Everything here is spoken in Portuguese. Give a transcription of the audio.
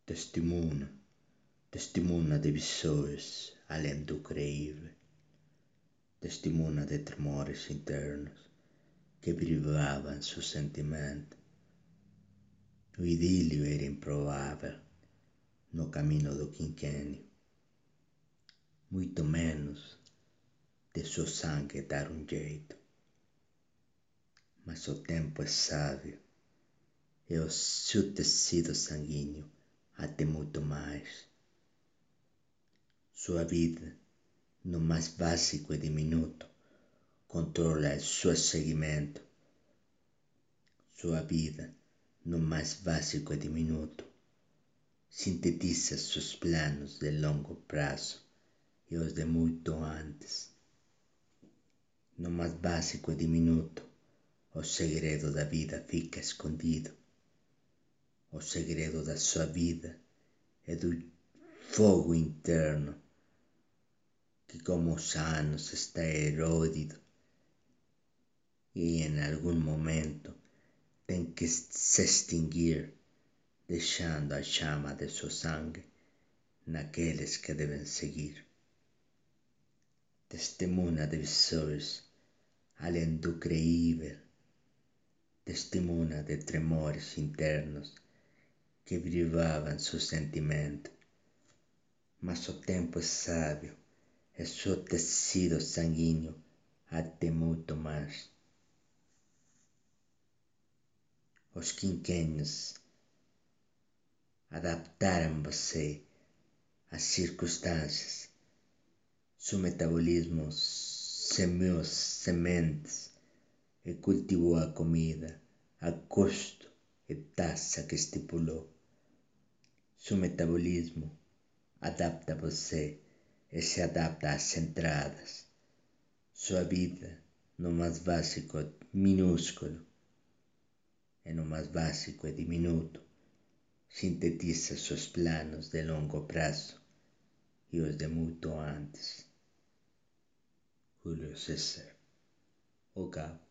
Testemunha, testemunha de pessoas além do creível, testemunha de tremores internos que privavam seu sentimento. O idílio era improvável no caminho do quinquênio, muito menos de seu sangue dar um jeito. Mas o tempo é sábio e o seu tecido sanguíneo até muito mais. Sua vida, no mais básico e diminuto, controla o seu seguimento. Sua vida, no mais básico e diminuto, sintetiza seus planos de longo prazo e os de muito antes. No mais básico e diminuto, o segredo da vida fica escondido. O segredo da sua vida é do fogo interno que, como os anos, está eródido e em algum momento tem que se extinguir, deixando a chama de seu sangue naqueles que devem seguir. Testemunha de pessoas além do creível, testemunha de tremores internos que privavam seu sentimento. Mas o tempo é sábio e seu tecido sanguíneo até muito mais. Os quinquênios adaptaram você às circunstâncias. Seu metabolismo semeou sementes e cultivou a comida a custo e taxa que estipulou. Seu metabolismo adapta você e se adapta às entradas. Sua vida, no mais básico minúsculo e no mais básico e diminuto, sintetiza seus planos de longo prazo e os de muito antes. Júlio César, o Cabo.